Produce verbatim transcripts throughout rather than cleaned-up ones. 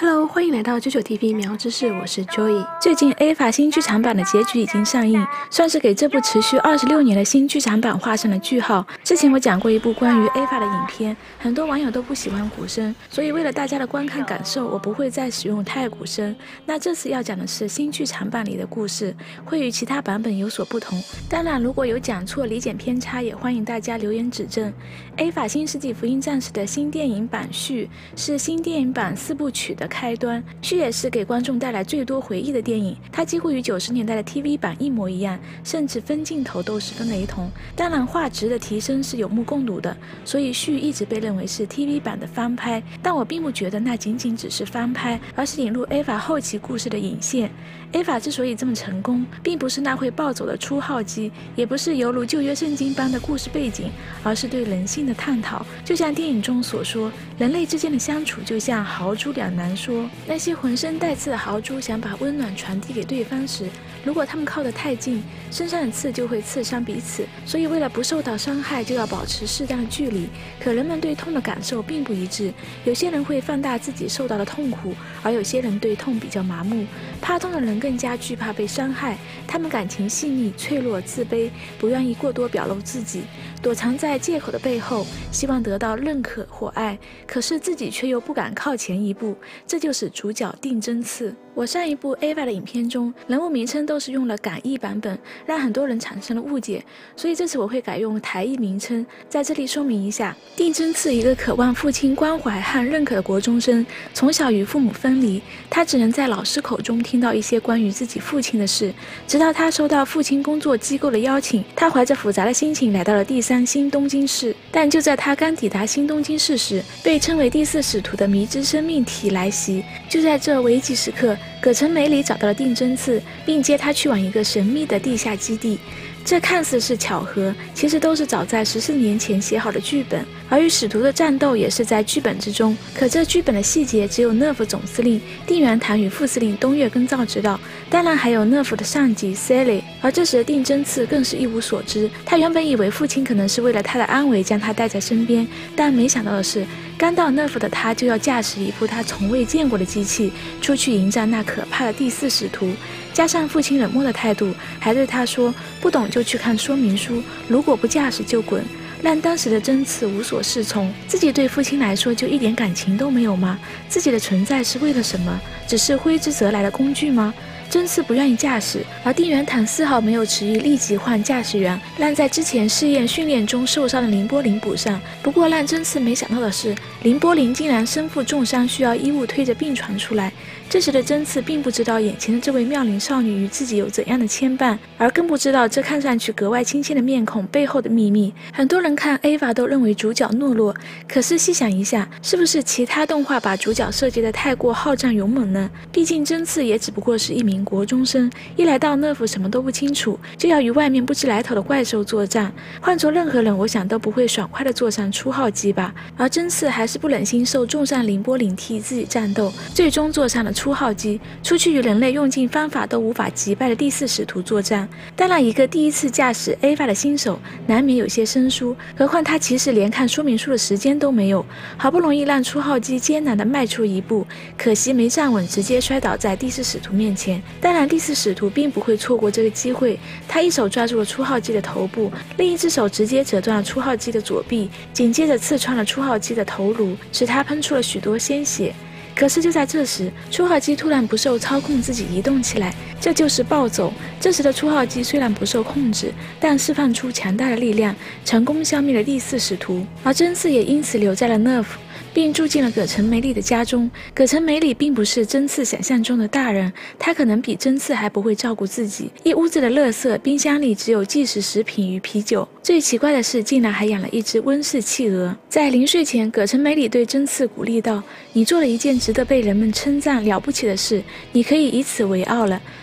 Hello， 欢迎来到九九 T V 苗知识，我是 Joy。最近 A 法新剧场版的结局已经上映，算是给这部持续二十六年的新剧场版画上了句号。之前我讲过一部关于 A 法的影片，很多网友都不喜欢鼓声，所以为了大家的观看感受，我不会再使用太鼓声。那这次要讲的是新剧场版里的故事，会与其他版本有所不同。当然，如果有讲错、理解偏差，也欢迎大家留言指正。A 法新世纪福音战士的新电影版续是新电影版四部曲的开端，续也是给观众带来最多回忆的电影。它几乎与九十年代的 T V 版一模一样，甚至分镜头都十分雷同。当然，画质的提升是有目共睹的，所以续一直被认为是 T V 版的翻拍。但我并不觉得那仅仅只是翻拍，而是引入 A 法后期故事的引线。A 法之所以这么成功，并不是那会暴走的初号机，也不是犹如旧约圣经般的故事背景，而是对人性的探讨。就像电影中所说，人类之间的相处就像豪猪两难说。那些浑身带刺的豪猪想把温暖传递给对方时，如果他们靠得太近，身上的刺就会刺伤彼此，所以为了不受到伤害，就要保持适当的距离。可人们对痛的感受并不一致，有些人会放大自己受到的痛苦，而有些人对痛比较麻木。怕痛的人更加惧怕被伤害，他们感情细腻、脆弱、自卑，不愿意过多表露自己，躲藏在借口的背后，希望得到认可或爱，可是自己却又不敢靠前一步，这就是主角定真次。我上一部 A 法的影片中，人物名称都是用了港译版本，让很多人产生了误解，所以这次我会改用台译名称。在这里说明一下，定真次一个渴望父亲关怀和认可的国中生，从小与父母分离，他只能在老师口中听到一些关于自己父亲的事，直到他收到父亲工作机构的邀请，他怀着复杂的心情来到了第三新东京市。但就在他刚抵达新东京市时，被称为第四使徒的迷之生命体来袭。就在这危急时刻，葛城美里找到了定真次，并接他去往一个神秘的地下基地。这看似是巧合，其实都是早在十四年前写好的剧本，而与使徒的战斗也是在剧本之中。可这剧本的细节只有 N E R F 总司令定元堂与副司令东岳耕造知道，当然还有 N E R F 的上级 Sally。而这时的定真次更是一无所知，他原本以为父亲可能是为了他的安危将他带在身边，但没想到的是，刚到 N E R F 的他就要驾驶一部他从未见过的机器出去迎战那可怕的第四使徒。加上父亲冷漠的态度，还对他说不懂就去看说明书，如果不驾驶就滚，让当时的真次无所适从。自己对父亲来说就一点感情都没有吗？自己的存在是为了什么？只是挥之则来的工具吗？真次不愿意驾驶，而定元堂丝毫没有迟疑，立即换驾驶员，让在之前试验训练中受伤的林波林补上。不过让真次没想到的是，林波林竟然身负重伤，需要医务推着病床出来。这时的真次并不知道眼前的这位妙龄少女与自己有怎样的牵绊，而更不知道这看上去格外亲切的面孔背后的秘密。很多人看 A 法都认为主角懦弱，可是细想一下，是不是其他动画把主角设计得太过好战勇猛呢？毕竟真次也只不过是一名国中生，一来到 N E R F 什么都不清楚，就要与外面不知来头的怪兽作战。换做任何人，我想都不会爽快地坐上初号机吧。而真次还是不忍心受重伤凌波领替自己战斗，最终坐上了初号机，出去与人类用尽方法都无法击败的第四使徒作战。当然，一个第一次驾驶 A 法的新手难免有些生疏，何况他其实连看说明书的时间都没有，好不容易让初号机艰难地迈出一步，可惜没站稳，直接摔倒在第四使徒面前。当然，第四使徒并不会错过这个机会，他一手抓住了初号机的头部，另一只手直接折断了初号机的左臂，紧接着刺穿了初号机的头颅，使他喷出了许多鲜血。可是就在这时，初号机突然不受操控自己移动起来，这就是暴走。这时的初号机虽然不受控制，但释放出强大的力量，成功消灭了第四使徒。而真次也因此留在了 N E R F，并住进了葛城美里的家中。葛城美里并不是真次想象中的大人，他可能比真次还不会照顾自己。一屋子的垃圾，冰箱里只有即食食品与啤酒。最奇怪的是，竟然还养了一只温室企鹅。在临睡前，葛城美里对真次鼓励道：“你做了一件值得被人们称赞了不起的事，你可以以此为傲了。”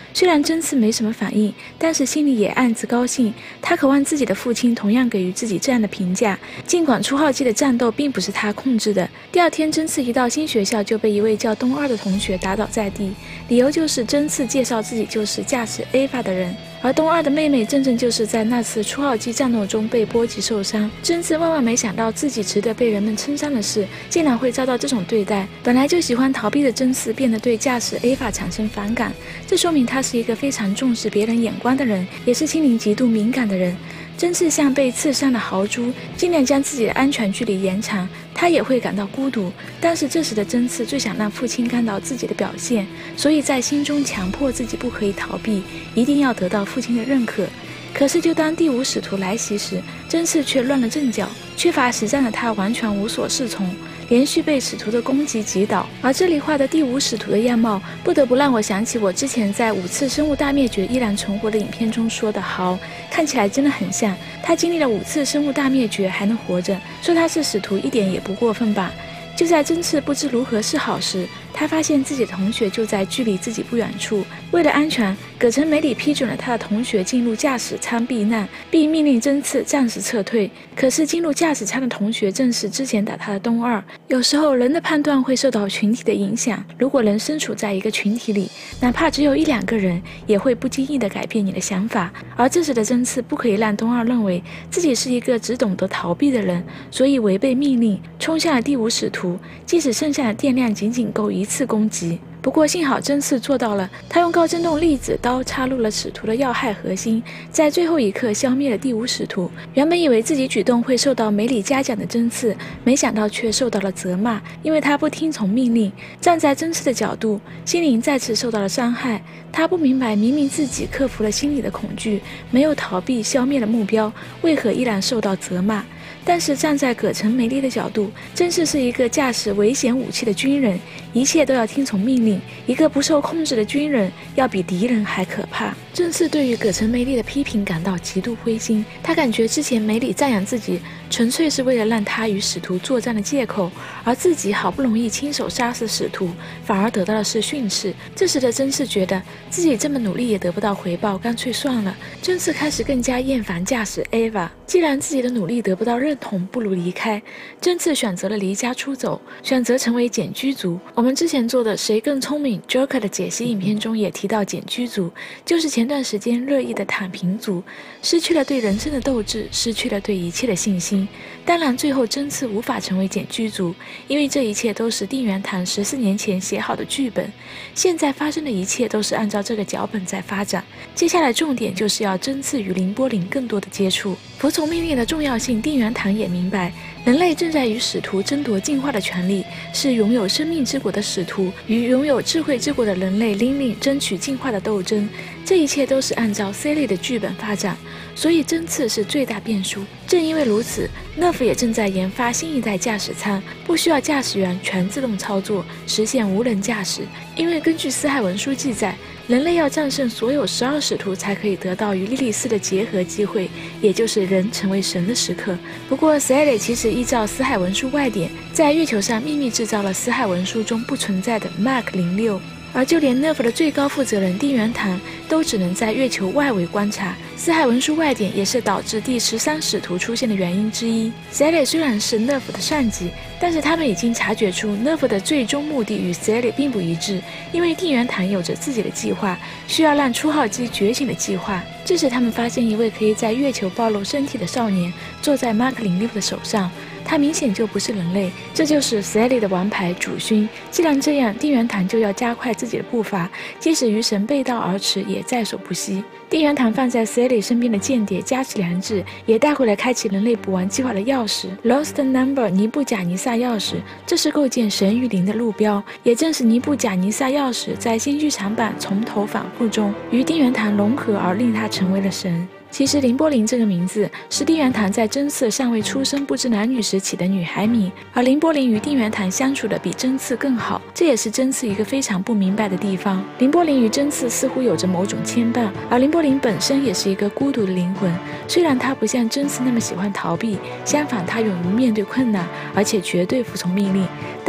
虽然真次没什么反应，但是心里也暗自高兴。他渴望自己的父亲同样给予自己这样的评价，尽管初号机的战斗并不是他控制的。第二天，真次一到新学校就被一位叫东二的同学打倒在地，理由就是真次介绍自己就是驾驶 A 法的人。而东二的妹妹正正就是在那次初号机战斗中被波及受伤。真次万万没想到自己值得被人们称赞的事，竟然会遭到这种对待。本来就喜欢逃避的真次变得对驾驶 A 法产生反感，这说明他是一个非常重视别人眼光的人，也是心灵极度敏感的人。真次像被刺伤的豪猪，尽量将自己的安全距离延长。他也会感到孤独，但是这时的真次最想让父亲看到自己的表现，所以在心中强迫自己不可以逃避，一定要得到父亲的认可。可是就当第五使徒来袭时，真次却乱了阵脚，缺乏实战的他完全无所适从，连续被使徒的攻击击倒。而这里画的第五使徒的样貌，不得不让我想起我之前在五次生物大灭绝依然存活的影片中说的豪，看起来真的很像。他经历了五次生物大灭绝还能活着，说他是使徒一点也不过分吧。就在真次不知如何是好时，他发现自己的同学就在距离自己不远处。为了安全，葛城美里批准了他的同学进入驾驶舱避难，并命令真次暂时撤退。可是进入驾驶舱的同学正是之前打他的东二。有时候人的判断会受到群体的影响，如果人身处在一个群体里，哪怕只有一两个人，也会不经意地改变你的想法。而这时的真次不可以让东二认为自己是一个只懂得逃避的人，所以违背命令冲向了第五使徒，即使剩下的电量仅仅够一次攻击。不过幸好真次做到了，他用高振动粒子刀插入了使徒的要害核心，在最后一刻消灭了第五使徒。原本以为自己举动会受到梅里嘉奖的真次，没想到却受到了责骂，因为他不听从命令。站在真次的角度，心灵再次受到了伤害。他不明白，明明自己克服了心理的恐惧，没有逃避消灭了目标，为何依然受到责骂。但是站在葛城美丽的角度，真是是一个驾驶危险武器的军人，一切都要听从命令。一个不受控制的军人，要比敌人还可怕。真次对于葛城美里的批评感到极度灰心，他感觉之前美里赞扬自己，纯粹是为了让他与使徒作战的借口，而自己好不容易亲手杀死使徒，反而得到的是训斥。这时的真次觉得自己这么努力也得不到回报，干脆算了。真次开始更加厌烦驾驶 Eva， 既然自己的努力得不到认同，不如离开。真次选择了离家出走，选择成为简居族。我们之前做的谁更聪明 Joker 的解析影片中也提到，简居族就是前段时间热议的躺平族，失去了对人生的斗志，失去了对一切的信心。当然最后真次无法成为简居族，因为这一切都是定元堂十四年前写好的剧本，现在发生的一切都是按照这个脚本在发展。接下来重点就是要真次与凌波林更多的接触。服从命令的重要性，定元堂也明白，人类正在与使徒争夺进化的权利，是拥有生命之果的使徒与拥有智慧之果的人类领领争取进化的斗争。这一切都是按照 C 类的剧本发展，所以真次是最大变数。正因为如此， N E R F 也正在研发新一代驾驶舱，不需要驾驶员全自动操作，实现无人驾驶。因为根据死海文书记载，人类要战胜所有十二使徒才可以得到与莉莉丝的结合机会，也就是人成为神的时刻。不过 S L 其实依照死海文书外典，在月球上秘密制造了死海文书中不存在的 Mark 零六，而就连 N E R F 的最高负责人定元堂都只能在月球外围观察。死海文书外典也是导致第十三使徒出现的原因之一。S L 虽然是 N E R F 的上级，但是他们已经察觉出 N E R F 的最终目的与 S L 并不一致，因为定元堂有着自己的计划，需要让初号机觉醒的计划。这时他们发现一位可以在月球暴露身体的少年坐在 Mark 零六的手上，他明显就不是人类，这就是 S L 的王牌主勋。既然这样，定元堂就要加快自己的步伐，即使余神背道而驰也在所不惜。定元堂放在 S L 身边的间谍加持良治也带回了开启人类补完计划的钥匙 Lost Number 尼布贾尼撒钥匙，这是构建神与灵的路标。也正是尼布贾尼撒钥匙在新剧场版从头反复中与定元堂融合，而令他成为了神。其实凌波林这个名字是定元堂在真次尚未出生不知男女时起的女孩名，而凌波林与定元堂相处的比真次更好，这也是真次一个非常不明白的地方。凌波林与真次似乎有着某种牵绊，而凌波林本身也是一个孤独的灵魂，虽然他不像真次那么喜欢逃避，相反他勇于面对困难，而且绝对服从命令，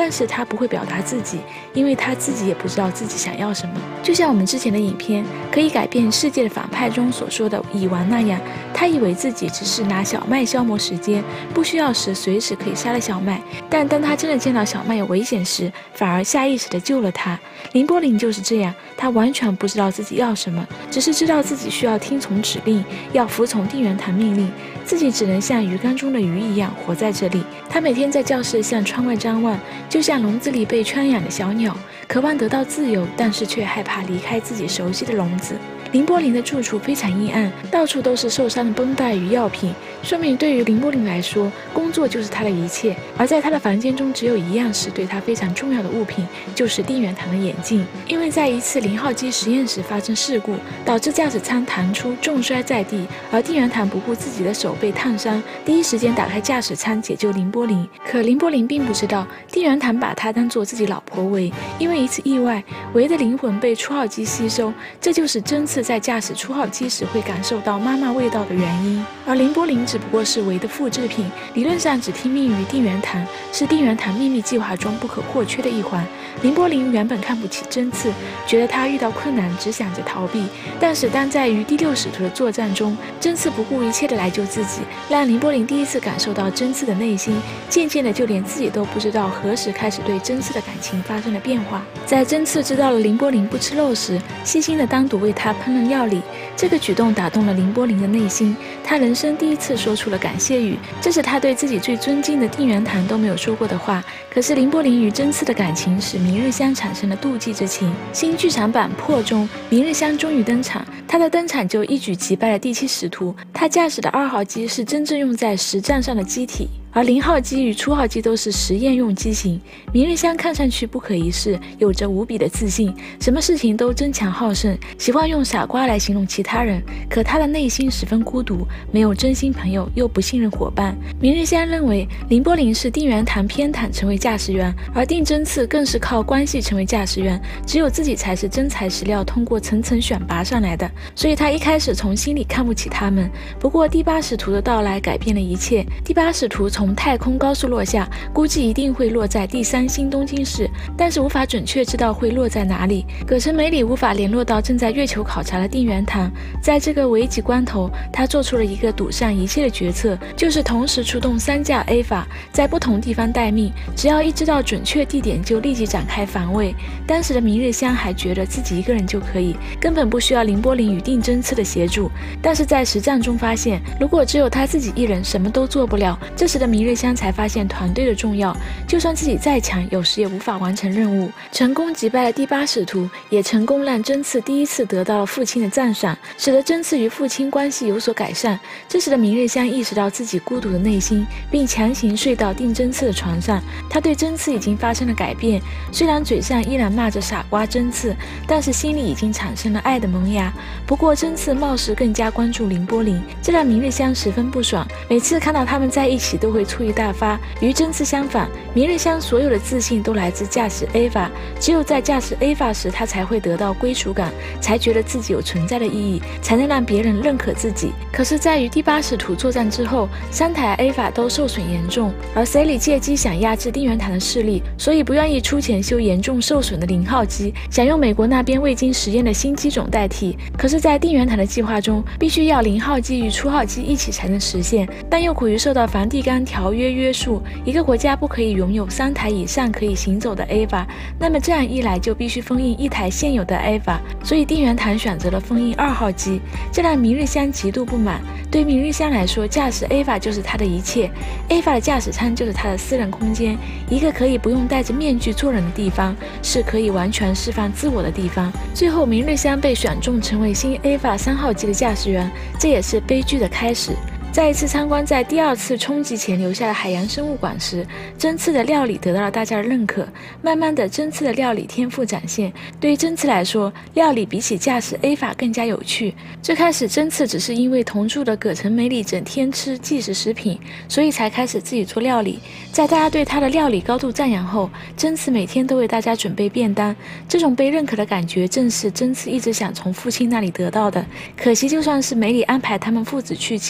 但是他不会表达自己，因为他自己也不知道自己想要什么。就像我们之前的影片可以改变世界的反派中所说的蚁王那样，他以为自己只是拿小麦消磨时间，不需要时随时可以杀了小麦，但当他真的见到小麦有危险时，反而下意识地救了他。林波林就是这样，他完全不知道自己要什么，只是知道自己需要听从指令，要服从定元堂命令，自己只能像鱼缸中的鱼一样活在这里。他每天在教室向窗外张望，就像笼子里被圈养的小鸟，渴望得到自由，但是却害怕离开自己熟悉的笼子。林波林的住处非常阴暗，到处都是受伤的绷带与药品，说明对于林波林来说，工作就是他的一切。而在他的房间中，只有一样是对他非常重要的物品，就是定元堂的眼镜。因为在一次零号机实验时发生事故，导致驾驶舱弹出，重摔在地，而定元堂不顾自己的手被烫伤，第一时间打开驾驶舱解救林波林。可林波林并不知道，定元堂把他当作自己老婆维，因为一次意外，维的灵魂被初号机吸收，这就是真次在驾驶初号机时会感受到妈妈味道的原因。而林波林只不过是维的复制品，理论上只听命于定元堂，是定元堂秘密计划中不可或缺的一环。林波林原本看不起真次，觉得他遇到困难只想着逃避，但是当在与第六使徒的作战中，真次不顾一切的来救自己，让林波林第一次感受到真次的内心，渐渐的就连自己都不知道何时开始对真次的感情发生了变化。在真次知道了林波林不吃肉时，细心的单独为他烹饪料理，这个举动打动了林波林的内心，他人生第一次说出了感谢语，这是他对自己最尊敬的定元堂都没有说过的话。可是林波林与真次的感情使明日香产生了妒忌之情。新剧场版破中，明日香终于登场，他的登场就一举击败了第七使徒。他驾驶的二号机是真正用在实战上的机体，而零号机与初号机都是实验用机型。明日香看上去不可一世，有着无比的自信，什么事情都争强好胜，喜欢用傻瓜来形容其他人。可他的内心十分孤独，没有真心朋友，又不信任伙伴。明日香认为林波林是定元堂偏袒成为驾驶员，而定真次更是靠关系成为驾驶员，只有自己才是真材实料通过层层选拔上来的，所以他一开始从心里看不起他们。不过第八使徒的到来改变了一切，第八使徒从从太空高速落下，估计一定会落在第三新东京市，但是无法准确知道会落在哪里。葛城美里无法联络到正在月球考察的定元堂，在这个危急关头，他做出了一个赌上一切的决策，就是同时出动三架 A 法，在不同地方待命，只要一知道准确地点就立即展开防卫。当时的明日香还觉得自己一个人就可以，根本不需要林波林与定真次的协助，但是在实战中发现，如果只有他自己一人，什么都做不了。这时的明日香才发现团队的重要，就算自己再强，有时也无法完成任务。成功击败了第八使徒，也成功让真次第一次得到了父亲的赞赏，使得真次与父亲关系有所改善。这时的明日香意识到自己孤独的内心，并强行睡到定真次的床上。他对真次已经发生了改变，虽然嘴上依然骂着傻瓜真次，但是心里已经产生了爱的萌芽。不过真次貌似更加关注林波林，这让明日香十分不爽，每次看到他们在一起都会醋意大发。与真次相反，明日香所有的自信都来自驾驶 A 法，只有在驾驶 A 法时，他才会得到归属感，才觉得自己有存在的意义，才能让别人认可自己。可是在与第八使徒作战之后，三台 A 法都受损严重，而 C 里借机想压制定元堂的势力，所以不愿意出钱修严重受损的零号机，想用美国那边未经实验的新机种代替。可是在定元堂的计划中，必须要零号机与初号机一起才能实现，但又苦于受到梵蒂冈条约约束，一个国家不可以拥有三台以上可以行走的 A 法，那么这样一来就必须封印一台现有的 A 法，所以定元堂选择了封印二号机，这让明日香极度不满。对明日香来说，驾驶 A 法就是他的一切， A 法的驾驶舱就是他的私人空间，一个可以不用戴着面具做人的地方，是可以完全释放自我的地方。最后明日香被选中成为新 A 法三号机的驾驶员，这也是悲剧的开始。在一次参观在第二次冲击前留下的海洋生物馆时，真次的料理得到了大家的认可，慢慢的真次的料理天赋展现。对于真次来说，料理比起驾驶 A 法更加有趣。最开始真次只是因为同住的葛城美里整天吃即食食品，所以才开始自己做料理。在大家对他的料理高度赞扬后，真次每天都为大家准备便当，这种被认可的感觉正是真次一直想从父亲那里得到的。可惜就算是美里安排他们父子去祭拜母亲，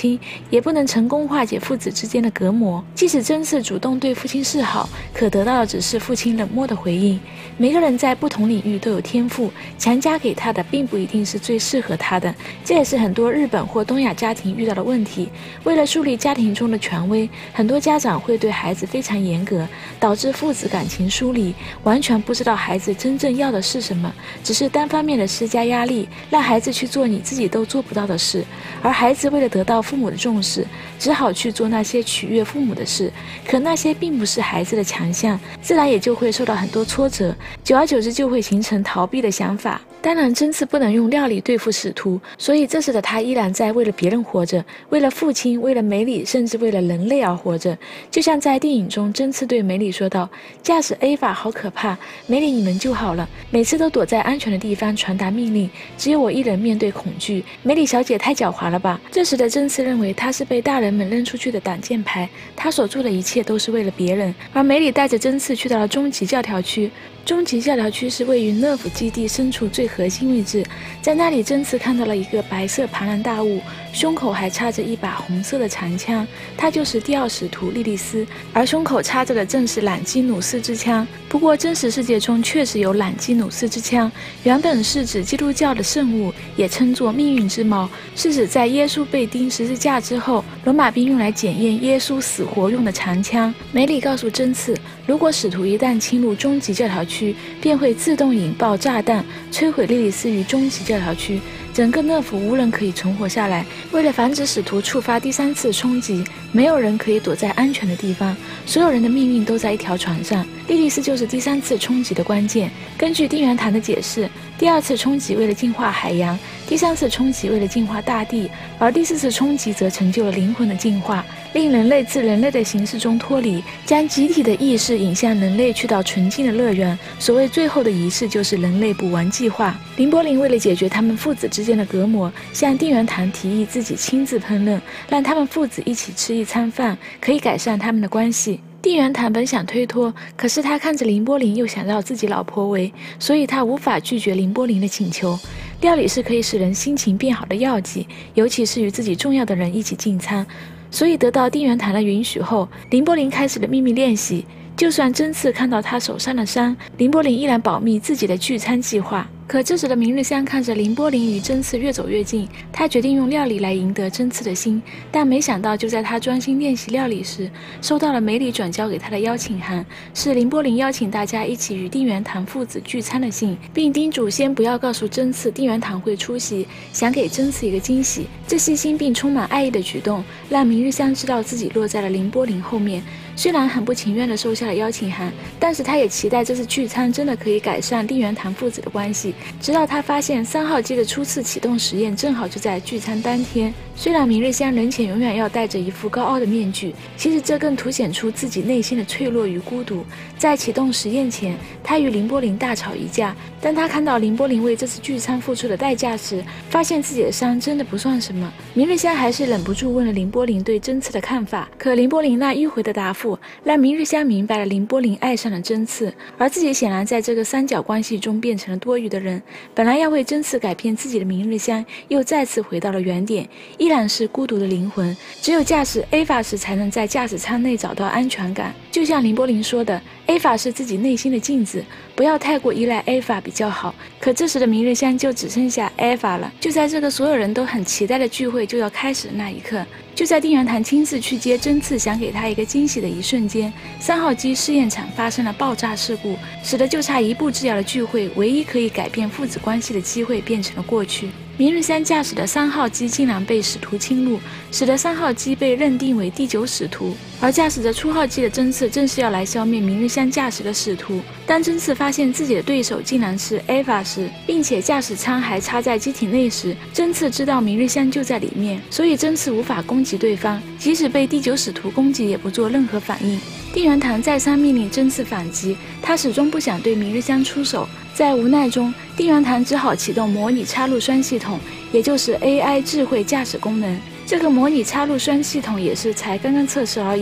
亲，也不能成功化解父子之间的隔膜。即使真次主动对父亲示好，可得到的只是父亲冷漠的回应。每个人在不同领域都有天赋，强加给他的并不一定是最适合他的，这也是很多日本或东亚家庭遇到的问题。为了树立家庭中的权威，很多家长会对孩子非常严格，导致父子感情疏离，完全不知道孩子真正要的是什么，只是单方面的施加压力，让孩子去做你自己都做不到的事，而孩子为了得到父母的重视，只好去做那些取悦父母的事，可那些并不是孩子的强项，自然也就会受到很多挫折，久而久之就会形成逃避的想法。当然真次不能用料理对付使徒，所以这时的他依然在为了别人活着，为了父亲，为了梅里，甚至为了人类而活着。就像在电影中，真次对梅里说道，驾驶 A 法好可怕，梅里你们就好了，每次都躲在安全的地方传达命令，只有我一人面对恐惧，梅里小姐太狡猾了吧。这时的真次认为他是被大人们扔出去的挡箭牌，他所做的一切都是为了别人。而梅里带着真次去到了终极教条区，终极教条区是位于乐福基地深处最核心位置，在那里真次看到了一个白色庞然大物，胸口还插着一把红色的长枪，它就是第二使徒莉莉丝，而胸口插着的正是朗基努斯之枪。不过真实世界中确实有朗基努斯之枪，原本是指基督教的圣物，也称作命运之矛，是指在耶稣被钉十字架之后，罗马兵用来检验耶稣死活用的长枪。梅里告诉真次，如果使徒一旦侵入终极教条区，便会自动引爆炸弹，摧毁莉莉丝于终极教条区，整个乐福无人可以存活下来。为了防止使徒触发第三次冲击，没有人可以躲在安全的地方，所有人的命运都在一条船上，莉莉丝就是第三次冲击的关键。根据定元堂的解释，第二次冲击为了净化海洋，第三次冲击为了净化大地，而第四次冲击则成就了灵魂的净化，令人类自人类的形式中脱离，将集体的意识引向人类去到纯净的乐园。所谓最后的仪式就是人类补完计划。林柏林为了解决他们父子之间的隔膜，向定元堂提议自己亲自烹饪，让他们父子一起吃一餐饭，可以改善他们的关系。定元堂本想推脱，可是他看着林柏林又想绕自己老婆围，所以他无法拒绝林柏林的请求。料理是可以使人心情变好的药剂，尤其是与自己重要的人一起进餐。所以得到定元堂的允许后，林柏林开始了秘密练习。就算真次看到他手上的伤，林柏林依然保密自己的聚餐计划。可这时的明日香看着林柏林与真次越走越近，他决定用料理来赢得真次的心，但没想到就在他专心练习料理时，收到了梅里转交给他的邀请函，是林柏林邀请大家一起与定元堂父子聚餐的信，并叮嘱先不要告诉真次定元堂会出席，想给真次一个惊喜。这细心并充满爱意的举动让明日香知道自己落在了林柏林后面，虽然很不情愿地收下了邀请函，但是他也期待这次聚餐真的可以改善定元堂父子的关系。直到他发现三号机的初次启动实验正好就在聚餐当天。虽然明日香人前永远要戴着一副高傲的面具，其实这更凸显出自己内心的脆弱与孤独。在启动实验前，他与林柏林大吵一架，当他看到林柏林为这次聚餐付出的代价时，发现自己的伤真的不算什么。明日香还是忍不住问了林柏林对真次的看法，可林柏林那迂回的答复让明日香明白了林柏林爱上了真次，而自己显然在这个三角关系中变成了多余的人。本来要为真次改变自己的明日香又再次回到了原点，依然是孤独的灵魂。只有驾驶 A 法时才能在驾驶舱内找到安全感。就像林柏林说的， A 法是自己内心的镜子，不要太过依赖 A 法比较好。可这时的明日香就只剩下 A 法了。就在这个所有人都很期待的聚会就要开始的那一刻，就在定元堂亲自去接真次想给他一个惊喜的一瞬间，三号机试验场发生了爆炸事故，使得就差一步之遥的聚会唯一可以改变父子关系的机会变成了过去。明日香驾驶的三号机竟然被使徒侵入，使得三号机被认定为第九使徒，而驾驶着初号机的真次正是要来消灭明日香驾驶的使徒。当真次发现自己的对手竟然是 A 法时，并且驾驶舱还插在机体内时，真次知道明日香就在里面，所以真次无法攻击对方，即使被第九使徒攻击也不做任何反应。定元堂再三命令真次反击，他始终不想对明日香出手。在无奈中，定元堂只好启动模拟插入栓系统，也就是 A I 智慧驾驶功能。这个模拟插入栓系统也是才刚刚测试而已，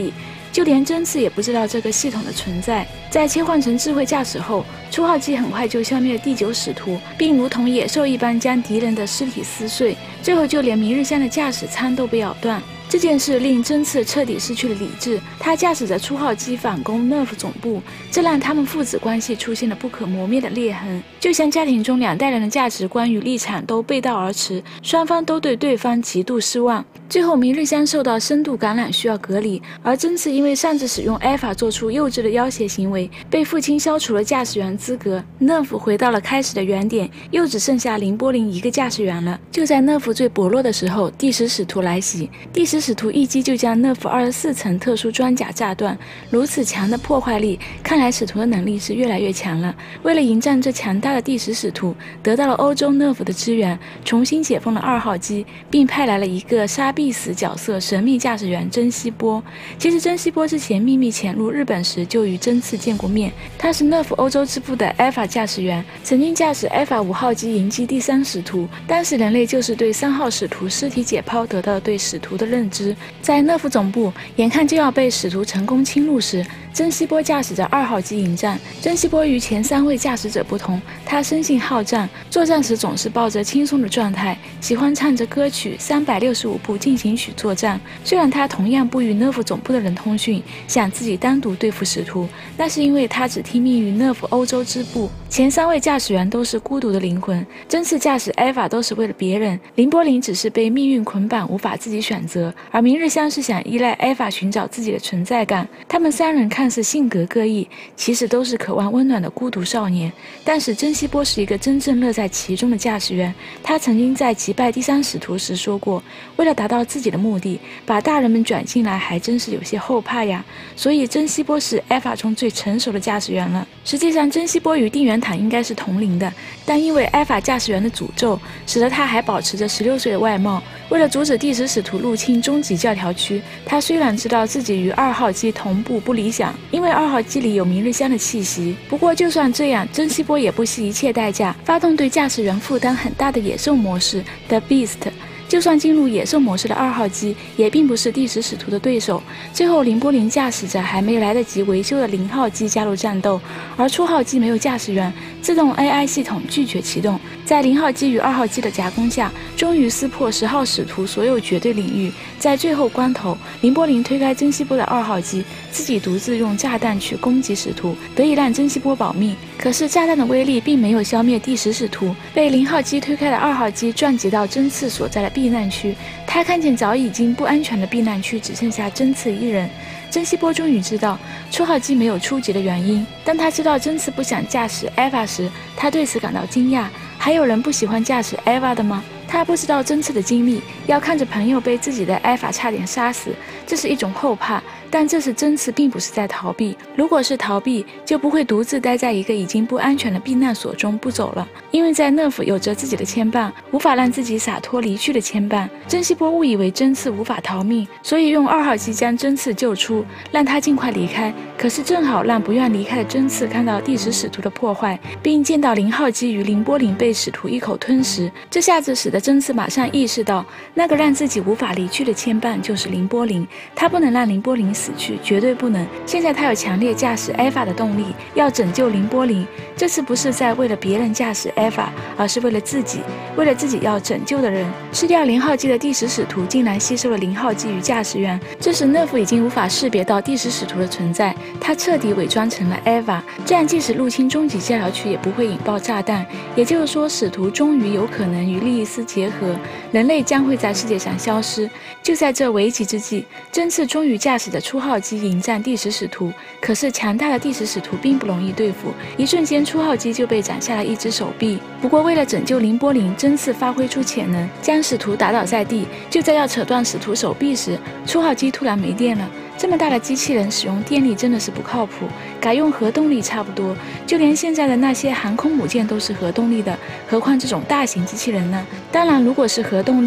就连真次也不知道这个系统的存在。在切换成智慧驾驶后，初号机很快就消灭了第九使徒，并如同野兽一般将敌人的尸体撕碎，最后就连明日香的驾驶舱都被咬断。这件事令真次彻底失去了理智，他驾驶着初号机反攻 N E R V 总部，这让他们父子关系出现了不可磨灭的裂痕，就像家庭中两代人的价值观与立场都背道而驰，双方都对对方极度失望。最后，明日香受到深度感染需要隔离，而真次因为擅自使用 Alpha 做出幼稚的要挟行为，被父亲消除了驾驶员资格。N E R V 回到了开始的原点，又只剩下林波林一个驾驶员了。就在 N E R V 最薄弱的时候，第十使徒来袭，第十使徒一击就将 N E R V 二十四层特殊装甲炸断，如此强的破坏力，看来使徒的能力是越来越强了。为了迎战这强大的第十使徒，得到了欧洲 N E R V 的支援，重新解封了二号机，并派来了一个杀必死角色神秘驾驶员珍稀波。其实珍稀波之前秘密潜入日本时就与真次见过面，他是 N E R V 欧洲支部的 Alpha 驾驶员，曾经驾驶 Alpha 五号机迎击第三使徒，当时人类就是对三号使徒尸体解剖得到了对使徒的认知。在 N E R V 总部眼看就要被使徒成功侵入时，珍稀波驾驶着二号机迎战。珍稀波与前三位驾驶者不同，他生性好战，作战时总是抱着轻松的状态，喜欢唱着歌曲三百六十五步进行曲作战。虽然他同样不与 N E R V 总部的人通讯，想自己单独对付使徒，那是因为他只听命于 N E R V 欧洲支部。前三位驾驶员都是孤独的灵魂，真次驾驶 Alpha 都是为了别人，林波林只是被命运捆绑，无法自己选择，而明日香是想依赖 Alpha 寻找自己的存在感。他们三人看似性格各异，其实都是渴望温暖的孤独少年。但是珍稀波是一个真正乐在其中的驾驶员，他曾经在击败第三使徒时说过，为了达到自己的目的，把大人们卷进来还真是有些后怕呀。所以珍稀波是 Alpha 中最成熟的驾驶员了。实际上珍稀波与定元坦应该是同龄的，但因为 Alpha 驾驶员的诅咒，使得他还保持着十六岁的外貌。为了阻止第十使徒入侵终极教条区，他虽然知道自己与二号机同步不理想，因为二号机里有明日香的气息，不过就算这样，珍稀波也不惜一切代价发动对驾驶员负担很大的野兽模式 The Beast。就算进入野兽模式的二号机，也并不是第十使徒的对手。最后，林波林驾驶着还没来得及维修的零号机加入战斗，而初号机没有驾驶员，自动 A I 系统拒绝启动。在零号机与二号机的夹攻下，终于撕破十号使徒所有绝对领域。在最后关头，林波林推开珍稀波的二号机，自己独自用炸弹去攻击使徒，得以让珍稀波保命。可是炸弹的威力并没有消灭第十使徒，被零号机推开的二号机撞击到真次所在的避难区，他看见早已经不安全的避难区只剩下真次一人。珍稀波终于知道初号机没有出击的原因。当他知道真次不想驾驶 Alpha 时，他对此感到惊讶。还有人不喜欢驾驶 Alpha 的吗？他不知道真次的经历，要看着朋友被自己的 Alpha 差点杀死，这是一种后怕，但这次真次并不是在逃避。如果是逃避，就不会独自待在一个已经不安全的避难所中不走了。因为在 N E R V 有着自己的牵绊，无法让自己洒脱离去的牵绊。珍稀波误以为真次无法逃命，所以用二号机将真次救出，让他尽快离开。可是正好让不愿离开的真次看到第十使徒的破坏，并见到零号机与林波林被使徒一口吞食，这下子使得真次马上意识到，那个让自己无法离去的牵绊就是林波林，他不能让林波林死去，绝对不能。现在他有强烈驾驶 Alpha 的动力，要拯救林波林。这次不是在为了别人驾驶 Alpha， 而是为了自己，为了自己要拯救的人。吃掉零号机的第十使徒竟然吸收了零号机与驾驶员，这时 N E R V 已经无法识别到第十使徒的存在，他彻底伪装成了 Alpha， 这样即使入侵终极教条区也不会引爆炸弹。也就是说，使徒终于有可能与利益斯结合，人类将会在世界上消失。就在这危急之际，真次终于驾驶着初号机迎战第十使徒。可是强大的第十使徒并不容易对付，一瞬间初号机就被斩下了一只手臂。不过为了拯救林波林，真次发挥出潜能，将使徒打倒在地。就在要扯断使徒手臂时，初号机突然没电了。这么大的机器人使用电力真的是不靠谱，改用核动力差不多。就连现在的那些航空母舰都是核动力的，何况这种大型机器人呢？当然，如果是核动力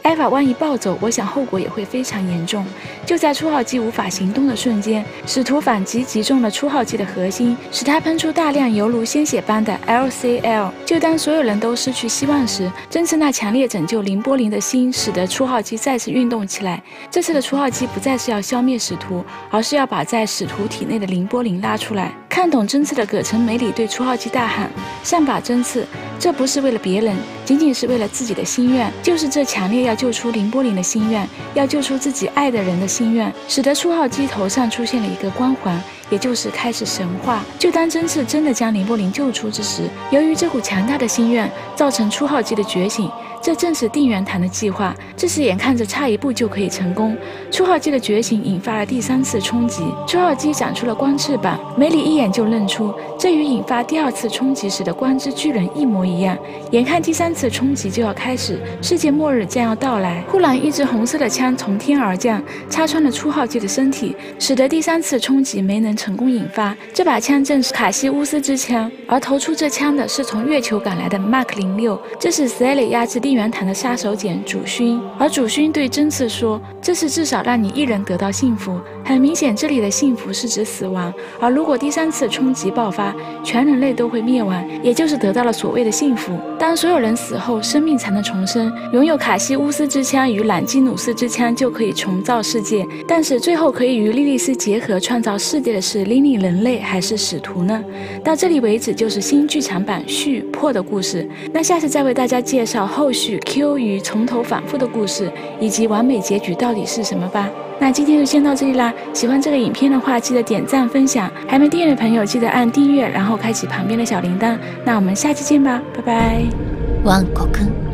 艾法万一暴走，我想后果也会非常严重。就在初号机无法行动的瞬间，使徒反击击中了初号机的核心，使它喷出大量犹如鲜血般的 L C L。就当所有人都失去希望时，真次那强烈拯救林波林的心，使得初号机再次运动起来。这次的初号机不再是要消灭使徒，而是要把在使徒体内的林波林拉出来。看懂真次的葛城美里对初号机大喊：“上把真次！这不是为了别人，仅仅是为了自己的心愿，就是这强烈要救出林波林的心愿，要救出自己爱的人的心愿，使得初号机头上出现了一个光环。”也就是开始神话。就当真次真的将林波林救出之时，由于这股强大的心愿造成初号机的觉醒，这正是定元堂的计划。这时眼看着差一步就可以成功，初号机的觉醒引发了第三次冲击，初号机长出了光翅膀。梅里一眼就认出，这与引发第二次冲击时的光之巨人一模一样。眼看第三次冲击就要开始，世界末日将要到来，忽然一支红色的枪从天而降，插穿了初号机的身体，使得第三次冲击没能成功引发。这把枪正是卡西乌斯之枪，而投出这枪的是从月球赶来的 Mark 零六，这是斯艾里压制定元堂的杀手锏主勋。而主勋对真次说，这是至少让你一人得到幸福。很明显，这里的幸福是指死亡，而如果第三次冲击爆发，全人类都会灭亡，也就是得到了所谓的幸福。当所有人死后，生命才能重生，拥有卡西乌斯之枪与朗基努斯之枪就可以重造世界。但是最后可以与莉莉丝结合创造世界的是莉莉人类还是使徒呢？到这里为止就是新剧场版续破的故事，那下次再为大家介绍后续 Q 与从头反复的故事，以及完美结局到底是什么吧。那今天就先到这里啦，喜欢这个影片的话记得点赞分享，还没订阅的朋友记得按订阅，然后开启旁边的小铃铛。那我们下期见吧，拜拜。 ワンコくん